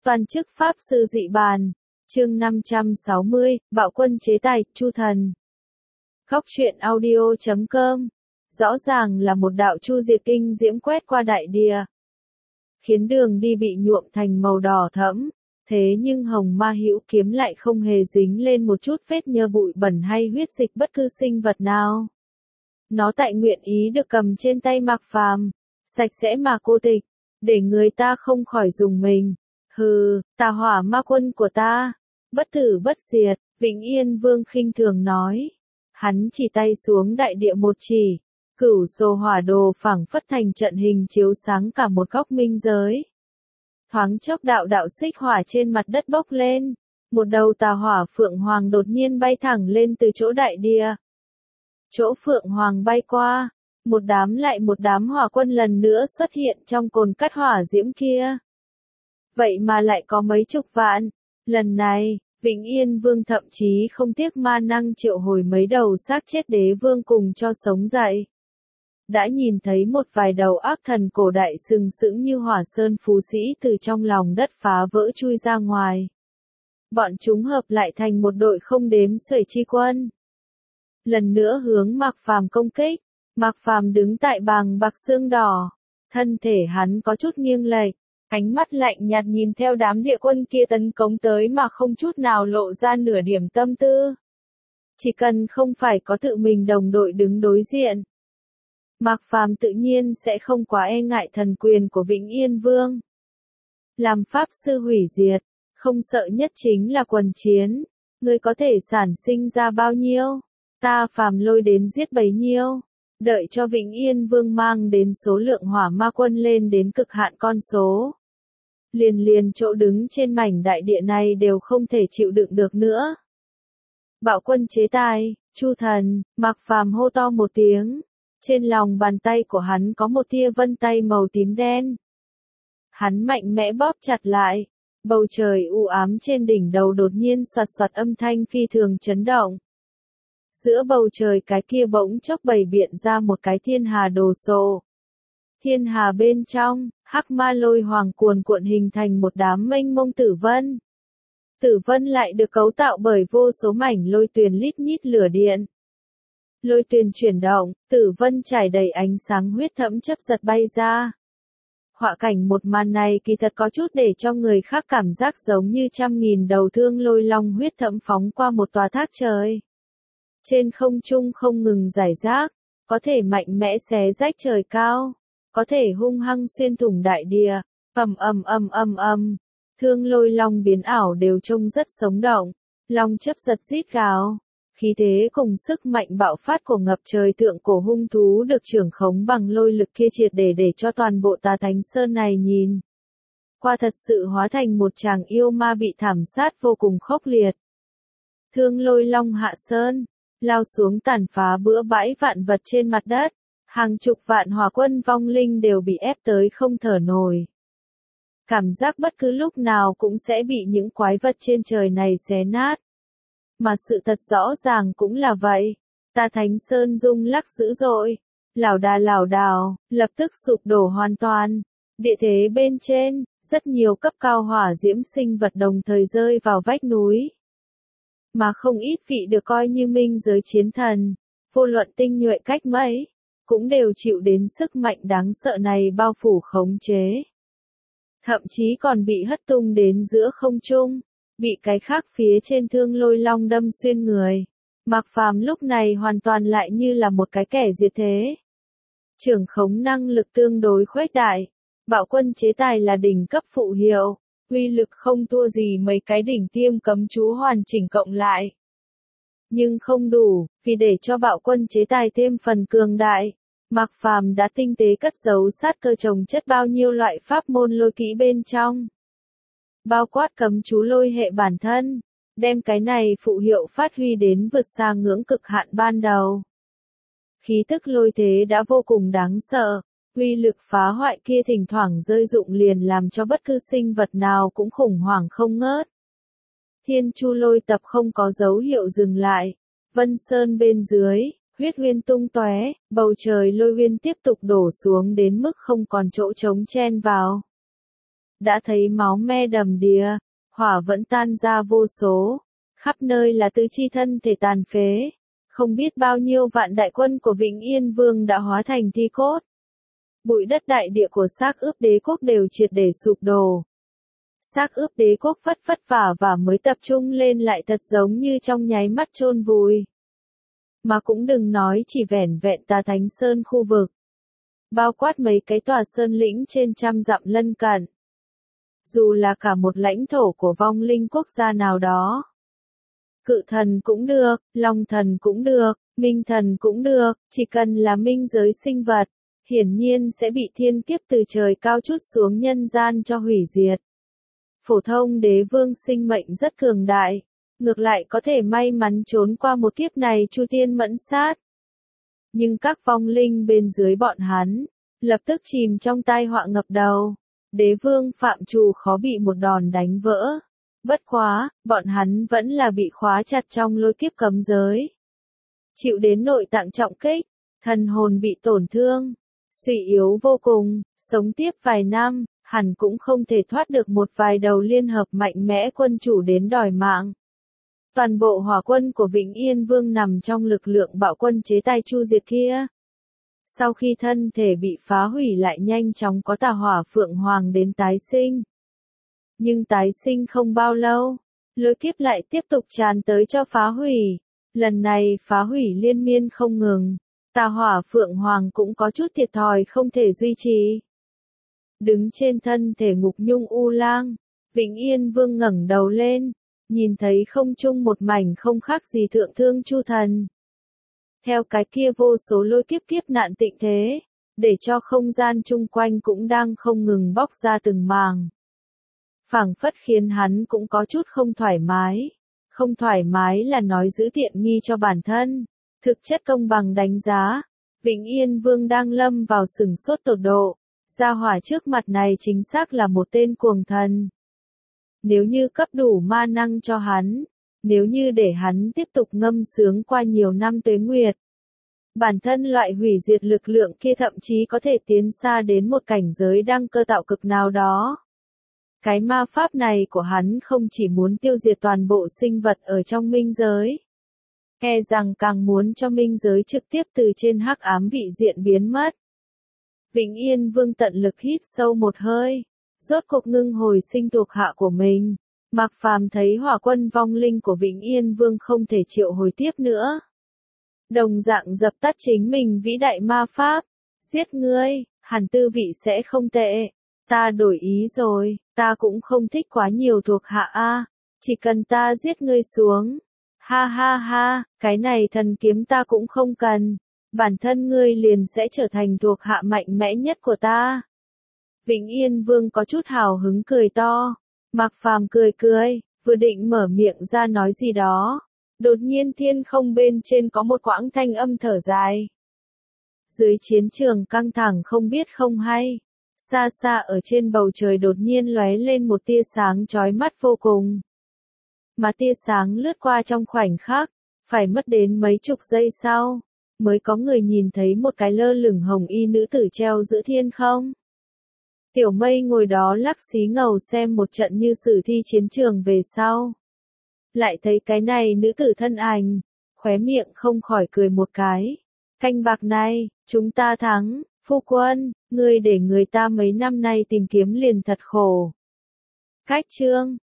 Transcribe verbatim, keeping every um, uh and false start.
Toàn chức Pháp Sư Dị Bàn, chương năm trăm sáu mươi, Bạo Quân Chế Tài, Chu Thần. Góc truyện audio chấm com. Rõ ràng là một đạo chu diệt kinh diễm quét qua đại địa, khiến đường đi bị nhuộm thành màu đỏ thẫm, thế nhưng hồng ma hữu kiếm lại không hề dính lên một chút vết nhơ bụi bẩn hay huyết dịch bất cứ sinh vật nào. Nó tại nguyện ý được cầm trên tay Mạc Phàm, sạch sẽ mà cô tịch, để người ta không khỏi dùng mình. Hừ, tà hỏa ma quân của ta, bất tử bất diệt, Vĩnh Yên Vương khinh thường nói. Hắn chỉ tay xuống đại địa một chỉ, cửu sồ hỏa đồ phảng phất thành trận hình chiếu sáng cả một góc minh giới. Thoáng chốc đạo đạo xích hỏa trên mặt đất bốc lên, một đầu tà hỏa phượng hoàng đột nhiên bay thẳng lên từ chỗ đại địa. Chỗ phượng hoàng bay qua, một đám lại một đám hỏa quân lần nữa xuất hiện trong cồn cắt hỏa diễm kia. Vậy mà lại có mấy chục vạn. Lần này, Vĩnh Yên Vương thậm chí không tiếc ma năng triệu hồi mấy đầu xác chết đế vương cùng cho sống dậy. Đã nhìn thấy một vài đầu ác thần cổ đại sừng sững như hỏa sơn phú sĩ từ trong lòng đất phá vỡ chui ra ngoài. Bọn chúng hợp lại thành một đội không đếm xuể chi quân. Lần nữa hướng Mạc Phàm công kích. Mạc Phàm đứng tại bàng bạc xương đỏ, thân thể hắn có chút nghiêng lệch, ánh mắt lạnh nhạt nhìn theo đám địa quân kia tấn công tới mà không chút nào lộ ra nửa điểm tâm tư. Chỉ cần không phải có tự mình đồng đội đứng đối diện, Mạc Phàm tự nhiên sẽ không quá e ngại thần quyền của Vĩnh Yên Vương. Làm pháp sư hủy diệt, không sợ nhất chính là quần chiến, ngươi có thể sản sinh ra bao nhiêu, ta Phàm lôi đến giết bấy nhiêu. Đợi cho Vĩnh Yên Vương mang đến số lượng hỏa ma quân lên đến cực hạn con số. Liền liền chỗ đứng trên mảnh đại địa này đều không thể chịu đựng được nữa. Bạo quân chế tài, Chu Thần, Mạc Phàm hô to một tiếng. Trên lòng bàn tay của hắn có một tia vân tay màu tím đen. Hắn mạnh mẽ bóp chặt lại. Bầu trời u ám trên đỉnh đầu đột nhiên soạt soạt âm thanh phi thường chấn động. Giữa bầu trời cái kia bỗng chốc bày biện ra một cái thiên hà đồ sộ. Thiên hà bên trong, hắc ma lôi hoàng cuồn cuộn hình thành một đám mênh mông tử vân. Tử vân lại được cấu tạo bởi vô số mảnh lôi tuyền lít nhít lửa điện. Lôi tuyền chuyển động, tử vân trải đầy ánh sáng huyết thẫm chớp giật bay ra. Họa cảnh một màn này kỳ thật có chút để cho người khác cảm giác giống như trăm nghìn đầu thương lôi long huyết thẫm phóng qua một tòa thác trời. Trên không trung không ngừng rải rác, có thể mạnh mẽ xé rách trời cao, có thể hung hăng xuyên thủng đại địa, ầm ầm ầm ầm ầm, thương lôi long biến ảo đều trông rất sống động, long chớp giật rít gào, khí thế cùng sức mạnh bạo phát của ngập trời thượng cổ hung thú được trưởng khống bằng lôi lực kia triệt để để cho toàn bộ Tà Thánh Sơn này nhìn qua thật sự hóa thành một tràng yêu ma bị thảm sát vô cùng khốc liệt. Thương lôi long hạ sơn, lao xuống tàn phá bừa bãi vạn vật trên mặt đất, hàng chục vạn hỏa quân vong linh đều bị ép tới không thở nổi. Cảm giác bất cứ lúc nào cũng sẽ bị những quái vật trên trời này xé nát. Mà sự thật rõ ràng cũng là vậy, Tà Thánh Sơn rung lắc dữ dội, lảo đà lảo đảo, lập tức sụp đổ hoàn toàn. Địa thế bên trên, rất nhiều cấp cao hỏa diễm sinh vật đồng thời rơi vào vách núi. Mà không ít vị được coi như minh giới chiến thần, vô luận tinh nhuệ cách mấy, cũng đều chịu đến sức mạnh đáng sợ này bao phủ khống chế. Thậm chí còn bị hất tung đến giữa không trung, bị cái khác phía trên thương lôi long đâm xuyên người. Mạc Phàm lúc này hoàn toàn lại như là một cái kẻ diệt thế. Trưởng khống năng lực tương đối khuếch đại, bạo quân chế tài là đỉnh cấp phụ hiệu. Uy lực không thua gì mấy cái đỉnh tiêm cấm chú hoàn chỉnh cộng lại. Nhưng không đủ, vì để cho bạo quân chế tài thêm phần cường đại, Mạc Phàm đã tinh tế cất giấu sát cơ trồng chất bao nhiêu loại pháp môn lôi kỹ bên trong. Bao quát cấm chú lôi hệ bản thân, đem cái này phụ hiệu phát huy đến vượt xa ngưỡng cực hạn ban đầu. Khí tức lôi thế đã vô cùng đáng sợ. Uy lực phá hoại kia thỉnh thoảng rơi rụng liền làm cho bất cứ sinh vật nào cũng khủng hoảng không ngớt. Thiên chu lôi tập không có dấu hiệu dừng lại. Vân Sơn bên dưới, huyết uyên tung tóe, bầu trời lôi uyên tiếp tục đổ xuống đến mức không còn chỗ trống chen vào. đã thấy máu me đầm đìa, hỏa vẫn tan ra vô số, khắp nơi là tứ chi thân thể tàn phế, không biết bao nhiêu vạn đại quân của Vĩnh Yên Vương đã hóa thành thi cốt. Bụi đất đại địa của xác ướp đế quốc đều triệt để sụp đổ. Xác ướp đế quốc vất vất vả và mới tập trung lên lại thật giống như trong nháy mắt chôn vùi. Mà cũng đừng nói chỉ vẻn vẹn Tà Thánh Sơn khu vực. Bao quát mấy cái tòa sơn lĩnh trên trăm dặm lân cận. Dù là cả một lãnh thổ của vong linh quốc gia nào đó. Cự thần cũng được, long thần cũng được, minh thần cũng được, chỉ cần là minh giới sinh vật, hiển nhiên sẽ bị thiên kiếp từ trời cao trút xuống nhân gian cho hủy diệt. Phổ thông đế vương sinh mệnh rất cường đại, ngược lại có thể may mắn trốn qua một kiếp này Chu Tiên mẫn sát. Nhưng các vong linh bên dưới bọn hắn, lập tức chìm trong tai họa ngập đầu. Đế vương phạm trù khó bị một đòn đánh vỡ. Bất quá, bọn hắn vẫn là bị khóa chặt trong lôi kiếp cấm giới. Chịu đến nội tạng trọng kích, thần hồn bị tổn thương, suy yếu vô cùng, sống tiếp vài năm, hẳn cũng không thể thoát được một vài đầu liên hợp mạnh mẽ quân chủ đến đòi mạng. Toàn bộ hỏa quân của Vĩnh Yên Vương nằm trong lực lượng bạo quân chế tài chu diệt kia. Sau khi thân thể bị phá hủy lại nhanh chóng có tà hỏa phượng hoàng đến tái sinh. Nhưng tái sinh không bao lâu, lôi kiếp lại tiếp tục tràn tới cho phá hủy. Lần này phá hủy liên miên không ngừng, tà hỏa phượng hoàng cũng có chút thiệt thòi không thể duy trì. Đứng trên thân thể ngục nhung u lang, Vĩnh Yên Vương ngẩng đầu lên, nhìn thấy không trung một mảnh không khác gì thượng thương chu thần. Theo cái kia vô số lôi kiếp kiếp nạn tịnh thế, để cho không gian chung quanh cũng đang không ngừng bóc ra từng màng. Phảng phất khiến hắn cũng có chút không thoải mái. Không thoải mái là nói giữ tiện nghi cho bản thân. Thực chất công bằng đánh giá, Vĩnh Yên Vương đang lâm vào sửng sốt tột độ. Gia hỏa trước mặt này chính xác là một tên cuồng thần. Nếu như cấp đủ ma năng cho hắn, nếu như để hắn tiếp tục ngâm sướng qua nhiều năm tuế nguyệt, bản thân loại hủy diệt lực lượng kia thậm chí có thể tiến xa đến một cảnh giới đăng cơ tạo cực nào đó. Cái ma pháp này của hắn không chỉ muốn tiêu diệt toàn bộ sinh vật ở trong minh giới, e rằng càng muốn cho minh giới trực tiếp từ trên hắc ám vị diện biến mất. Vĩnh Yên Vương tận lực hít sâu một hơi, rốt cuộc ngưng hồi sinh thuộc hạ của mình. Mạc Phàm thấy hỏa quân vong linh của Vĩnh Yên Vương không thể triệu hồi tiếp nữa. Đồng dạng dập tắt chính mình vĩ đại ma pháp. Giết ngươi, hẳn tư vị sẽ không tệ. Ta đổi ý rồi, ta cũng không thích quá nhiều thuộc hạ a, chỉ cần ta giết ngươi xuống. Ha ha ha, cái này thần kiếm ta cũng không cần. Bản thân ngươi liền sẽ trở thành thuộc hạ mạnh mẽ nhất của ta. Vĩnh Yên Vương có chút hào hứng cười to. Mạc Phàm cười cười, vừa định mở miệng ra nói gì đó. Đột nhiên thiên không bên trên có một quãng thanh âm thở dài. Dưới chiến trường căng thẳng không biết không hay. Xa xa ở trên bầu trời đột nhiên lóe lên một tia sáng chói mắt vô cùng. Mà tia sáng lướt qua trong khoảnh khắc, phải mất đến mấy chục giây sau, mới có người nhìn thấy một cái lơ lửng hồng y nữ tử treo giữa thiên không. Tiểu Mây ngồi đó lắc xí ngầu xem một trận như sử thi chiến trường về sau. Lại thấy cái này nữ tử thân ảnh, khóe miệng không khỏi cười một cái. Canh bạc này, chúng ta thắng, phu quân, ngươi để người ta mấy năm nay tìm kiếm liền thật khổ. Cách chương